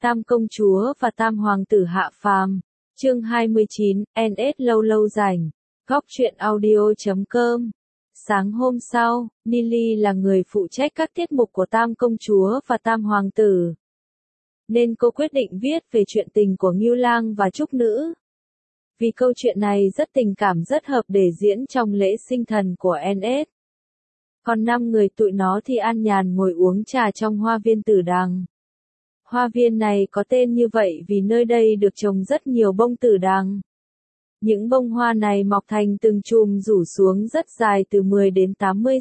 Tam công chúa và tam hoàng tử hạ phàm. Chương 29, NS lâu lâu rảnh. Góc truyện audio.com. Sáng hôm sau, Nili là người phụ trách các tiết mục của tam công chúa và tam hoàng tử. Nên cô quyết định viết về chuyện tình của Ngưu Lang và Trúc Nữ. Vì câu chuyện này rất tình cảm, rất hợp để diễn trong lễ sinh thần của NS. Còn 5 người tụi nó thì an nhàn ngồi uống trà trong hoa viên Tử Đằng. Hoa viên này có tên như vậy vì nơi đây được trồng rất nhiều bông tử đằng. Những bông hoa này mọc thành từng chùm rủ xuống rất dài từ 10 đến 80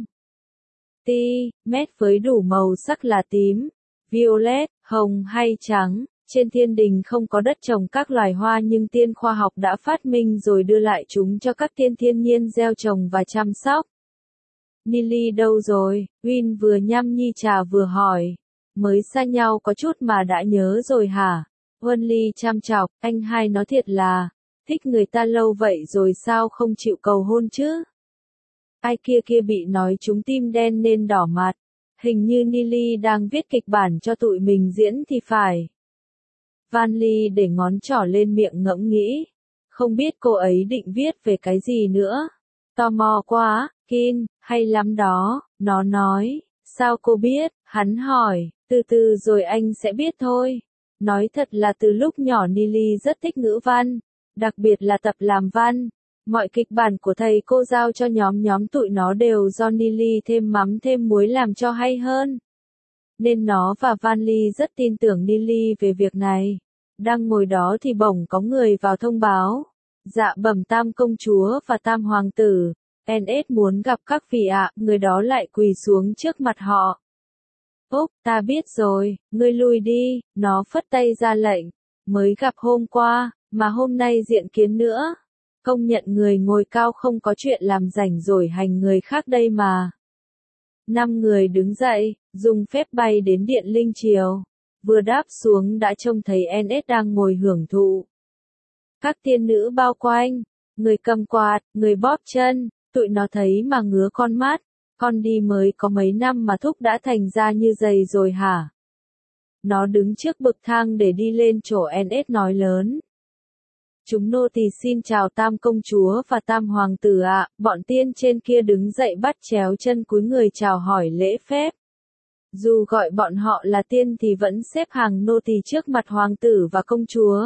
cm với đủ màu sắc là tím, violet, hồng hay trắng. Trên thiên đình không có đất trồng các loài hoa nhưng tiên khoa học đã phát minh rồi đưa lại chúng cho các tiên thiên nhiên gieo trồng và chăm sóc. Nili đâu rồi? Win vừa nhâm nhi trà vừa hỏi. Mới xa nhau có chút mà đã nhớ rồi hả? Wonly chăm chọc, anh hai nó thiệt là, thích người ta lâu vậy rồi sao không chịu cầu hôn chứ? Ai kia bị nói trúng tim đen nên đỏ mặt. Hình như Nili đang viết kịch bản cho tụi mình diễn thì phải. Van Ly để ngón trỏ lên miệng ngẫm nghĩ. Không biết cô ấy định viết về cái gì nữa. Tò mò quá, Kin, hay lắm đó, nó nói. Sao cô biết? Hắn hỏi. Từ từ rồi anh sẽ biết thôi. Nói thật là từ lúc nhỏ Nili rất thích ngữ văn. Đặc biệt là tập làm văn. Mọi kịch bản của thầy cô giao cho nhóm tụi nó đều do Nili thêm mắm thêm muối làm cho hay hơn. Nên nó và Van Ly rất tin tưởng Nili về việc này. Đang ngồi đó thì bỗng có người vào thông báo. Dạ bẩm tam công chúa và tam hoàng tử. NS muốn gặp các vị ạ. Người đó lại quỳ xuống trước mặt họ. Úc, ta biết rồi, ngươi lui đi. Nó phất tay ra lệnh. Mới gặp hôm qua, mà hôm nay diện kiến nữa. Công nhận người ngồi cao không có chuyện làm rảnh rồi hành người khác đây mà. 5 người đứng dậy, dùng phép bay đến điện linh triều. Vừa đáp xuống đã trông thấy NS đang ngồi hưởng thụ. Các tiên nữ bao quanh, người cầm quạt, người bóp chân, tụi nó thấy mà ngứa con mắt. Con đi mới có mấy năm mà thúc đã thành ra như giày rồi hả? Nó đứng trước bậc thang để đi lên chỗ NS nói lớn. Chúng nô tỳ xin chào tam công chúa và tam hoàng tử ạ. Bọn tiên trên kia đứng dậy bắt chéo chân cúi người chào hỏi lễ phép. Dù gọi bọn họ là tiên thì vẫn xếp hàng nô tỳ trước mặt hoàng tử và công chúa.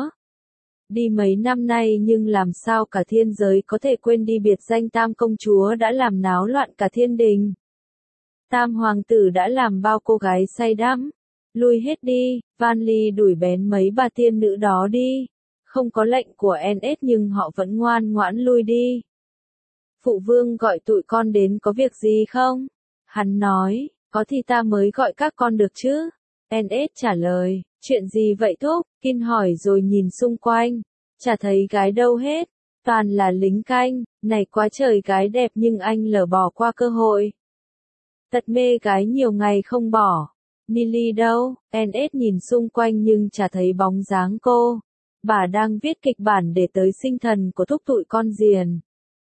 Đi mấy năm nay nhưng làm sao cả thiên giới có thể quên đi biệt danh tam công chúa đã làm náo loạn cả thiên đình. Tam hoàng tử đã làm bao cô gái say đắm. Lui hết đi, Van Ly đuổi bén mấy bà tiên nữ đó đi. Không có lệnh của NS nhưng họ vẫn ngoan ngoãn lui đi. Phụ vương gọi tụi con đến có việc gì không? Hắn nói, có thì ta mới gọi các con được chứ. NS trả lời, chuyện gì vậy thúc? Kin hỏi rồi nhìn xung quanh. Chả thấy gái đâu hết. Toàn là lính canh, này quá trời gái đẹp nhưng anh lỡ bỏ qua cơ hội. Tật mê gái nhiều ngày không bỏ. Nili đâu? NS nhìn xung quanh nhưng chả thấy bóng dáng cô. Bà đang viết kịch bản để tới sinh thần của thúc tụi con diền.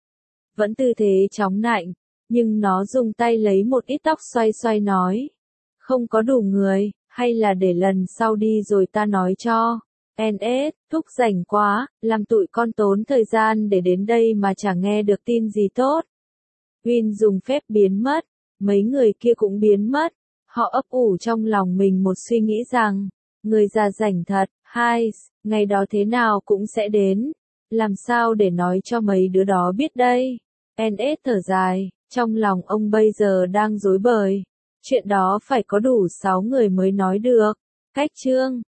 Vẫn tư thế chóng nạnh, nhưng nó dùng tay lấy một ít tóc xoay xoay nói. Không có đủ người, hay là để lần sau đi rồi ta nói cho. NS, thúc rảnh quá, làm tụi con tốn thời gian để đến đây mà chẳng nghe được tin gì tốt. Win dùng phép biến mất, mấy người kia cũng biến mất. Họ ấp ủ trong lòng mình một suy nghĩ rằng, người già rảnh thật, ngày đó thế nào cũng sẽ đến. Làm sao để nói cho mấy đứa đó biết đây? NS thở dài, trong lòng ông bây giờ đang rối bời. Chuyện đó phải có đủ 6 người mới nói được. Cách chương